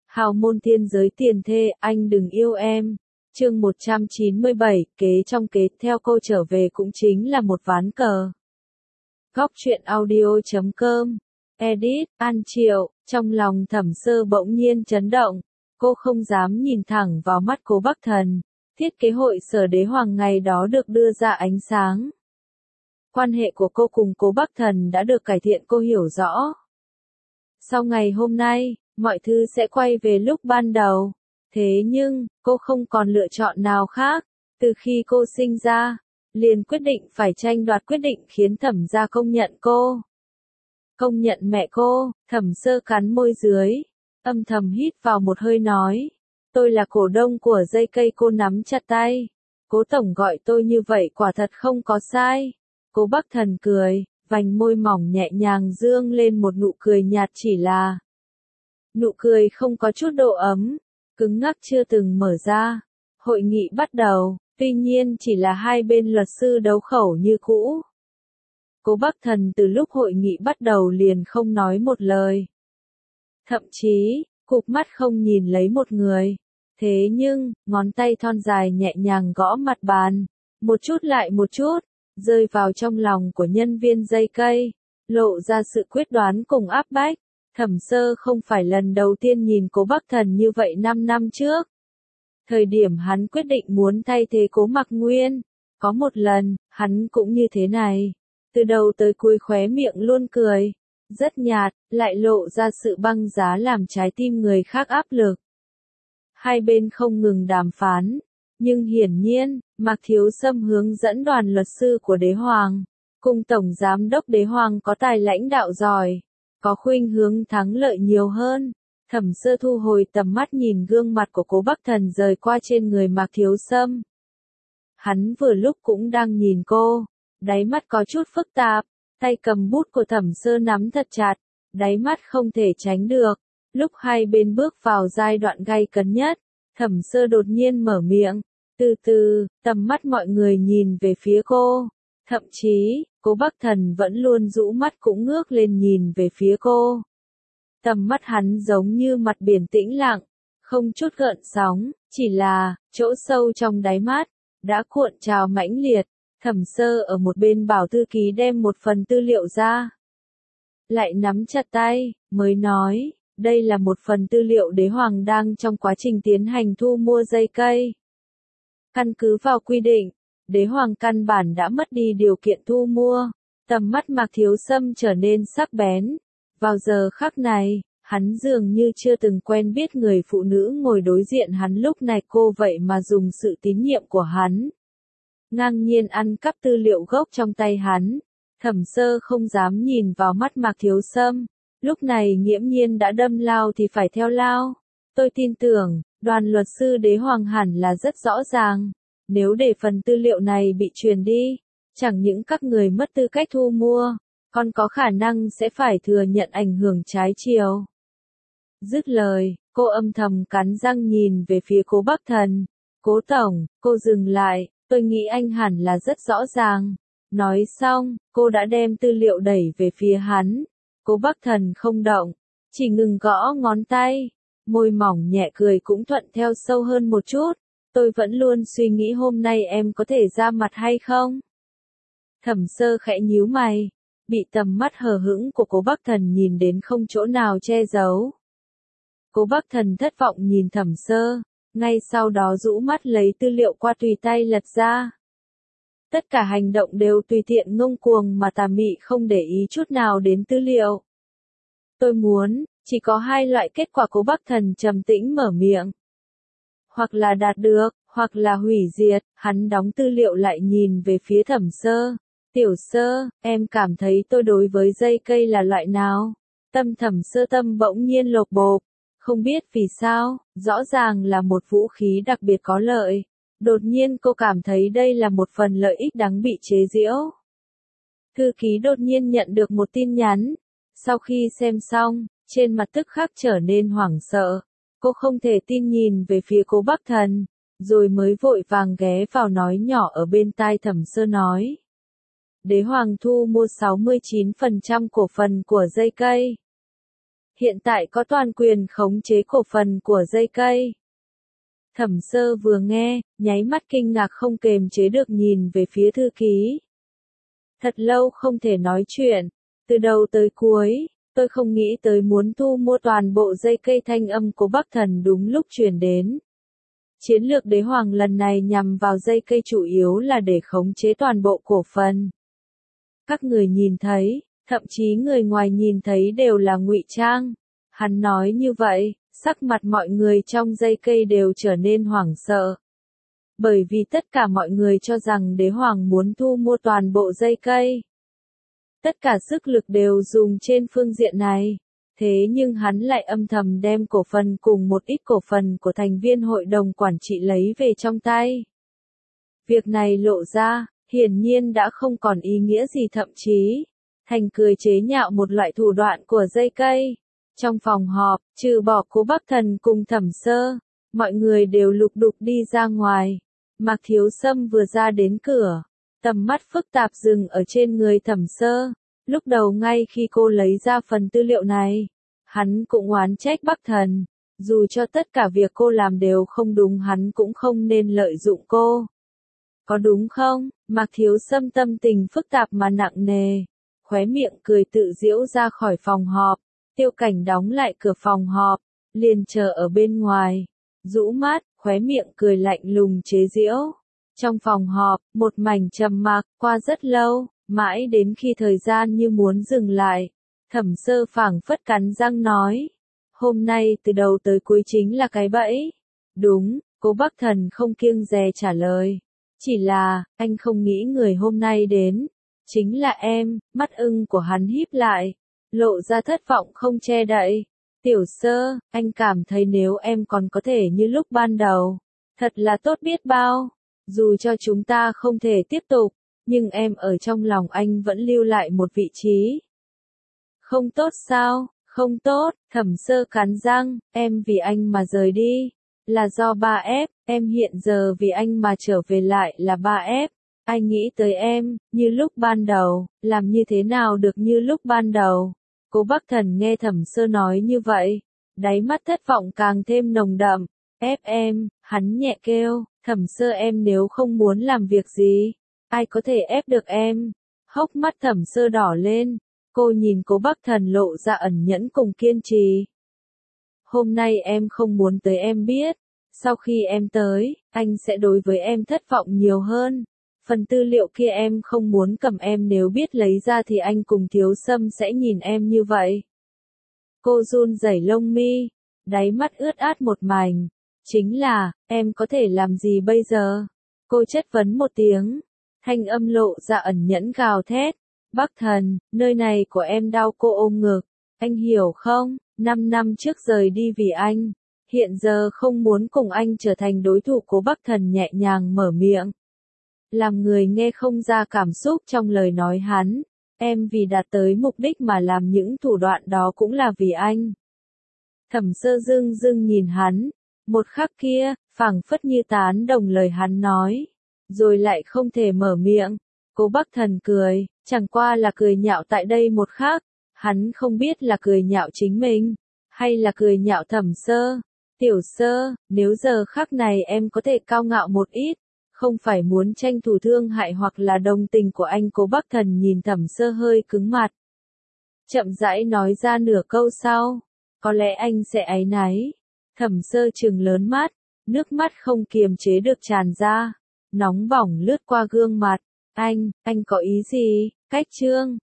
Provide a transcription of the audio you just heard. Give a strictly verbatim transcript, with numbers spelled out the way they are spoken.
Hào môn thiên giới tiền thê, anh đừng yêu em. Chương một trăm chín mươi bảy, kế trong kế, theo cô trở về cũng chính là một ván cờ. Góc truyện audio chấm com. Edit, An Triệu, trong lòng Thẩm Sơ bỗng nhiên chấn động. Cô không dám nhìn thẳng vào mắt Cố Bắc Thần. Thiết kế hội sở đế hoàng ngày đó được đưa ra ánh sáng. Quan hệ của cô cùng Cố Bắc Thần đã được cải thiện, cô hiểu rõ. Sau ngày hôm nay, mọi thứ sẽ quay về lúc ban đầu. Thế nhưng, cô không còn lựa chọn nào khác. Từ khi cô sinh ra, liền quyết định phải tranh đoạt quyết định khiến Thẩm gia công nhận cô. Công nhận mẹ cô. Thẩm Sơ cắn môi dưới, âm thầm hít vào một hơi nói. Tôi là cổ đông của dây cây. Cô nắm chặt tay. Cố tổng gọi tôi như vậy quả thật không có sai. Cố Bắc Thần cười, vành môi mỏng nhẹ nhàng dương lên một nụ cười nhạt, chỉ là nụ cười không có chút độ ấm, cứng ngắc chưa từng mở ra. Hội nghị bắt đầu, tuy nhiên chỉ là hai bên luật sư đấu khẩu như cũ. Cố Bắc Thần từ lúc hội nghị bắt đầu liền không nói một lời. Thậm chí, cụp mắt không nhìn lấy một người. Thế nhưng, ngón tay thon dài nhẹ nhàng gõ mặt bàn, một chút lại một chút, rơi vào trong lòng của nhân viên dây cây, lộ ra sự quyết đoán cùng áp bách. Thẩm Sơ không phải lần đầu tiên nhìn Cố Bắc Thần như vậy năm năm trước. Thời điểm hắn quyết định muốn thay thế Cố Mặc Nguyên, có một lần, hắn cũng như thế này. Từ đầu tới cuối khóe miệng luôn cười, rất nhạt, lại lộ ra sự băng giá làm trái tim người khác áp lực. Hai bên không ngừng đàm phán, nhưng hiển nhiên, Mạc Thiếu Sâm hướng dẫn đoàn luật sư của đế hoàng, cùng tổng giám đốc đế hoàng có tài lãnh đạo giỏi, có khuynh hướng thắng lợi nhiều hơn. Thẩm Sơ thu hồi tầm mắt nhìn gương mặt của Cố Bắc Thần rời qua trên người Mạc Thiếu Sâm. Hắn vừa lúc cũng đang nhìn cô, đáy mắt có chút phức tạp, tay cầm bút của Thẩm Sơ nắm thật chặt, đáy mắt không thể tránh được. Lúc hai bên bước vào giai đoạn gay cấn nhất, Thẩm Sơ đột nhiên mở miệng, từ từ, tầm mắt mọi người nhìn về phía cô. Thậm chí, Cố Bắc Thần vẫn luôn rũ mắt cũng ngước lên nhìn về phía cô. Tầm mắt hắn giống như mặt biển tĩnh lặng, không chút gợn sóng, chỉ là, chỗ sâu trong đáy mắt, đã cuộn trào mãnh liệt. Thẩm Sơ ở một bên bảo thư ký đem một phần tư liệu ra. Lại nắm chặt tay, mới nói, đây là một phần tư liệu đế hoàng đang trong quá trình tiến hành thu mua dây cây. Căn cứ vào quy định, đế hoàng căn bản đã mất đi điều kiện thu mua. Tầm mắt Mạc Thiếu Sâm trở nên sắc bén. Vào giờ khắc này, hắn dường như chưa từng quen biết người phụ nữ ngồi đối diện hắn lúc này, cô vậy mà dùng sự tín nhiệm của hắn ngang nhiên ăn cắp tư liệu gốc trong tay hắn. Thẩm Sơ không dám nhìn vào mắt Mạc Thiếu Sâm. Lúc này nghiễm nhiên đã đâm lao thì phải theo lao. Tôi tin tưởng, đoàn luật sư đế hoàng hẳn là rất rõ ràng. Nếu để phần tư liệu này bị truyền đi, chẳng những các người mất tư cách thu mua, còn có khả năng sẽ phải thừa nhận ảnh hưởng trái chiều. Dứt lời, cô âm thầm cắn răng nhìn về phía Cố Bắc Thần. Cố tổng, cô dừng lại, tôi nghĩ anh hẳn là rất rõ ràng. Nói xong, cô đã đem tư liệu đẩy về phía hắn. Cố Bắc Thần không động, chỉ ngừng gõ ngón tay, môi mỏng nhẹ cười cũng thuận theo sâu hơn một chút. Tôi vẫn luôn suy nghĩ hôm nay em có thể ra mặt hay không? Thẩm Sơ khẽ nhíu mày, bị tầm mắt hờ hững của Cố Bắc Thần nhìn đến không chỗ nào che giấu. Cố Bắc Thần thất vọng nhìn Thẩm Sơ, ngay sau đó rũ mắt lấy tư liệu qua tùy tay lật ra. Tất cả hành động đều tùy tiện ngông cuồng mà tà mị không để ý chút nào đến tư liệu. Tôi muốn, chỉ có hai loại kết quả. Cố Bắc Thần trầm tĩnh mở miệng. Hoặc là đạt được, hoặc là hủy diệt. Hắn đóng tư liệu lại nhìn về phía Thẩm Sơ. Tiểu Sơ, em cảm thấy tôi đối với dây cây là loại nào? Tâm Thẩm Sơ tâm bỗng nhiên lột bột. Không biết vì sao, rõ ràng là một vũ khí đặc biệt có lợi. Đột nhiên cô cảm thấy đây là một phần lợi ích đáng bị chế giễu. Thư ký đột nhiên nhận được một tin nhắn. Sau khi xem xong, trên mặt tức khắc trở nên hoảng sợ. Cô không thể tin nhìn về phía Cố Bắc Thần, rồi mới vội vàng ghé vào nói nhỏ ở bên tai Thẩm Sơ nói. Đế hoàng thu mua sáu mươi chín phần trăm cổ phần của dây cây. hiện tại có toàn quyền khống chế cổ phần của dây cây. Thẩm Sơ vừa nghe, nháy mắt kinh ngạc không kềm chế được nhìn về phía thư ký. Thật lâu không thể nói chuyện, từ đầu tới cuối, tôi không nghĩ tới muốn thu mua toàn bộ dây cây. Thanh âm của Bắc Thần đúng lúc truyền đến. Chiến lược đế hoàng lần này nhằm vào dây cây chủ yếu là để khống chế toàn bộ cổ phần. Các người nhìn thấy, thậm chí người ngoài nhìn thấy đều là ngụy trang. Hắn nói như vậy, sắc mặt mọi người trong dây cây đều trở nên hoảng sợ. Bởi vì tất cả mọi người cho rằng đế hoàng muốn thu mua toàn bộ dây cây. Tất cả sức lực đều dùng trên phương diện này. Thế nhưng hắn lại âm thầm đem cổ phần cùng một ít cổ phần của thành viên hội đồng quản trị lấy về trong tay. Việc này lộ ra, hiển nhiên đã không còn ý nghĩa gì, thậm chí thành cười chế nhạo một loại thủ đoạn của dây cây. Trong phòng họp, trừ bỏ Cố Bắc Thần cùng Thẩm Sơ, mọi người đều lục đục đi ra ngoài. Mạc Thiếu Sâm vừa ra đến cửa, tầm mắt phức tạp dừng ở trên người Thẩm Sơ. Lúc đầu ngay khi cô lấy ra phần tư liệu này, hắn cũng oán trách Bắc Thần. Dù cho tất cả việc cô làm đều không đúng, hắn cũng không nên lợi dụng cô. Có đúng không? Mạc Thiếu Sâm tâm tình phức tạp mà nặng nề, khóe miệng cười tự giễu ra khỏi phòng họp. Tiêu Cảnh đóng lại cửa phòng họp, liền chờ ở bên ngoài, rũ mắt, khóe miệng cười lạnh lùng chế giễu. Trong phòng họp, một mảnh trầm mặc, qua rất lâu, mãi đến khi thời gian như muốn dừng lại, Thẩm Sơ phảng phất cắn răng nói, hôm nay từ đầu tới cuối chính là cái bẫy. Đúng, Cố Bắc Thần không kiêng dè trả lời, chỉ là, anh không nghĩ người hôm nay đến, chính là em. Mắt ưng của hắn híp lại, lộ ra thất vọng không che đậy. Tiểu Sơ, anh cảm thấy nếu em còn có thể như lúc ban đầu, thật là tốt biết bao. Dù cho chúng ta không thể tiếp tục, nhưng em ở trong lòng anh vẫn lưu lại một vị trí. Không tốt sao? Không tốt. Thẩm Sơ cắn răng, em vì anh mà rời đi, là do ba ép, em hiện giờ vì anh mà trở về lại là ba ép. Anh nghĩ tới em, như lúc ban đầu, làm như thế nào được như lúc ban đầu. Cố Bắc Thần nghe Thẩm Sơ nói như vậy, đáy mắt thất vọng càng thêm nồng đậm. Ép em, hắn nhẹ kêu, Thẩm Sơ em nếu không muốn làm việc gì, ai có thể ép được em. Hốc mắt Thẩm Sơ đỏ lên, cô nhìn Cố Bắc Thần lộ ra ẩn nhẫn cùng kiên trì. Hôm nay em không muốn tới em biết, sau khi em tới, anh sẽ đối với em thất vọng nhiều hơn. Phần tư liệu kia em không muốn cầm, em nếu biết lấy ra thì anh cùng Thiếu Sâm sẽ nhìn em như vậy. Cô run rẩy lông mi, đáy mắt ướt át một mảnh. Chính là, em có thể làm gì bây giờ? Cô chất vấn một tiếng, thanh âm lộ ra ẩn nhẫn gào thét. Bắc Thần, nơi này của em đau. Cô ôm ngực, anh hiểu không? Năm năm trước rời đi vì anh, hiện giờ không muốn cùng anh trở thành đối thủ. Cố Bắc Thần nhẹ nhàng mở miệng, làm người nghe không ra cảm xúc trong lời nói hắn. Em vì đạt tới mục đích mà làm những thủ đoạn đó cũng là vì anh. Thẩm Sơ dưng dưng nhìn hắn, một khắc kia, phảng phất như tán đồng lời hắn nói, rồi lại không thể mở miệng. Cố Bắc Thần cười, chẳng qua là cười nhạo tại đây một khắc, hắn không biết là cười nhạo chính mình, hay là cười nhạo Thẩm Sơ. Tiểu Sơ, nếu giờ khắc này em có thể cao ngạo một ít, không phải muốn tranh thủ thương hại hoặc là đồng tình của anh. Cố Bắc Thần nhìn Thẩm Sơ hơi cứng mặt, chậm rãi nói ra nửa câu sau, có lẽ anh sẽ áy náy. Thẩm Sơ trừng lớn mắt, nước mắt không kiềm chế được tràn ra, nóng bỏng lướt qua gương mặt. Anh, anh có ý gì? Cách chương